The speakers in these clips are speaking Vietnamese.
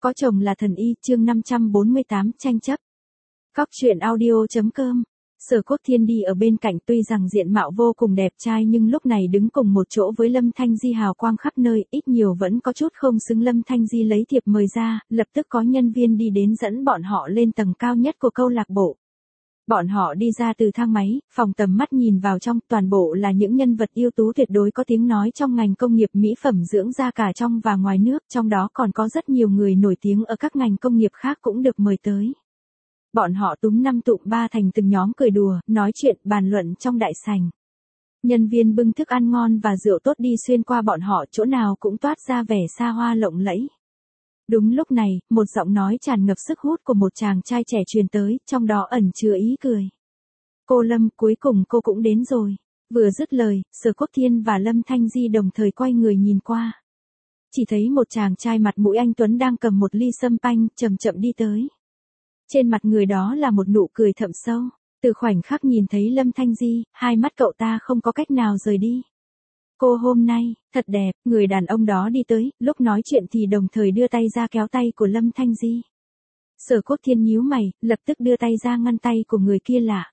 Có chồng là thần y, chương 548, tranh chấp. Cóc truyện audio.com. Sở Quốc Thiên đi ở bên cạnh, tuy rằng diện mạo vô cùng đẹp trai nhưng lúc này đứng cùng một chỗ với Lâm Thanh Di hào quang khắp nơi, ít nhiều vẫn có chút không xứng. Lâm Thanh Di lấy thiệp mời ra, lập tức có nhân viên đi đến dẫn bọn họ lên tầng cao nhất của câu lạc bộ. Bọn họ đi ra từ thang máy, phòng tầm mắt nhìn vào trong, toàn bộ là những nhân vật ưu tú tuyệt đối có tiếng nói trong ngành công nghiệp mỹ phẩm dưỡng da cả trong và ngoài nước, trong đó còn có rất nhiều người nổi tiếng ở các ngành công nghiệp khác cũng được mời tới. Bọn họ túm năm tụm ba thành từng nhóm cười đùa, nói chuyện, bàn luận trong đại sảnh. Nhân viên bưng thức ăn ngon và rượu tốt đi xuyên qua bọn họ, chỗ nào cũng toát ra vẻ xa hoa lộng lẫy. Đúng lúc này, một giọng nói tràn ngập sức hút của một chàng trai trẻ truyền tới, trong đó ẩn chứa ý cười. Cô Lâm, cuối cùng cô cũng đến rồi. Vừa dứt lời, Sở Quốc Thiên và Lâm Thanh Di đồng thời quay người nhìn qua. Chỉ thấy một chàng trai mặt mũi anh tuấn đang cầm một ly sâm panh, chậm chậm đi tới. Trên mặt người đó là một nụ cười thậm sâu. Từ khoảnh khắc nhìn thấy Lâm Thanh Di, hai mắt cậu ta không có cách nào rời đi. Cô hôm nay, thật đẹp, người đàn ông đó đi tới, lúc nói chuyện thì đồng thời đưa tay ra kéo tay của Lâm Thanh Di. Sở Quốc Thiên nhíu mày, lập tức đưa tay ra ngăn tay của người kia lạ.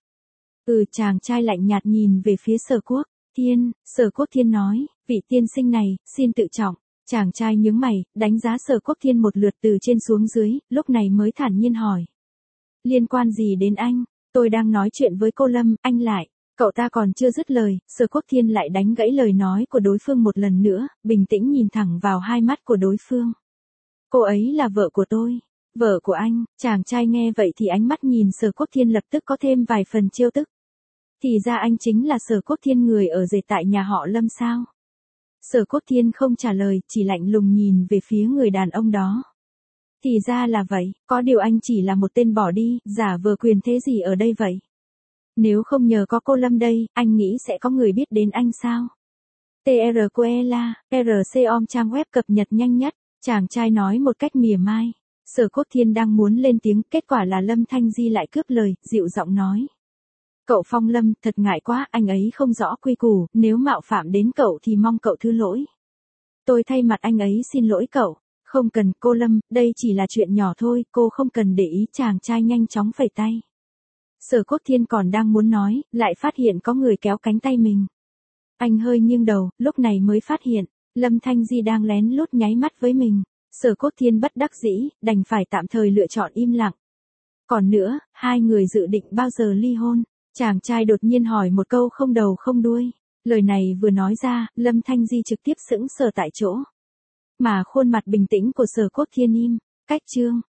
Chàng trai lạnh nhạt nhìn về phía Sở Quốc Thiên, Sở Quốc Thiên nói, vị tiên sinh này, xin tự trọng. Chàng trai nhướng mày, đánh giá Sở Quốc Thiên một lượt từ trên xuống dưới, lúc này mới thản nhiên hỏi. Liên quan gì đến anh? Tôi đang nói chuyện với cô Lâm, anh lại. Cậu ta còn chưa dứt lời, Sở Quốc Thiên lại đánh gãy lời nói của đối phương một lần nữa, bình tĩnh nhìn thẳng vào hai mắt của đối phương. Cô ấy là vợ của tôi. Vợ của anh. Chàng trai nghe vậy thì ánh mắt nhìn Sở Quốc Thiên lập tức có thêm vài phần trêu tức. Thì ra anh chính là Sở Quốc Thiên, người ở dệt tại nhà họ Lâm sao? Sở Quốc Thiên không trả lời, chỉ lạnh lùng nhìn về phía người đàn ông đó. Thì ra là vậy, có điều anh chỉ là một tên bỏ đi, giả vờ quyền thế gì ở đây vậy? Nếu không nhờ có cô Lâm đây, anh nghĩ sẽ có người biết đến anh sao? TRQELA, RC-OM trang web cập nhật nhanh nhất, chàng trai nói một cách mỉa mai. Sở Quốc Thiên đang muốn lên tiếng, kết quả là Lâm Thanh Di lại cướp lời, dịu giọng nói. Cậu Phong Lâm, thật ngại quá, anh ấy không rõ quy củ, nếu mạo phạm đến cậu thì mong cậu thứ lỗi. Tôi thay mặt anh ấy xin lỗi cậu. Không cần, cô Lâm, đây chỉ là chuyện nhỏ thôi, cô không cần để ý. Chàng trai nhanh chóng phẩy tay. Sở Quốc Thiên còn đang muốn nói, lại phát hiện có người kéo cánh tay mình. Anh hơi nghiêng đầu, lúc này mới phát hiện, Lâm Thanh Di đang lén lút nháy mắt với mình. Sở Quốc Thiên bất đắc dĩ, đành phải tạm thời lựa chọn im lặng. Còn nữa, hai người dự định bao giờ ly hôn? Chàng trai đột nhiên hỏi một câu không đầu không đuôi. Lời này vừa nói ra, Lâm Thanh Di trực tiếp sững sờ tại chỗ. Mà khuôn mặt bình tĩnh của Sở Quốc Thiên im. Cách chương.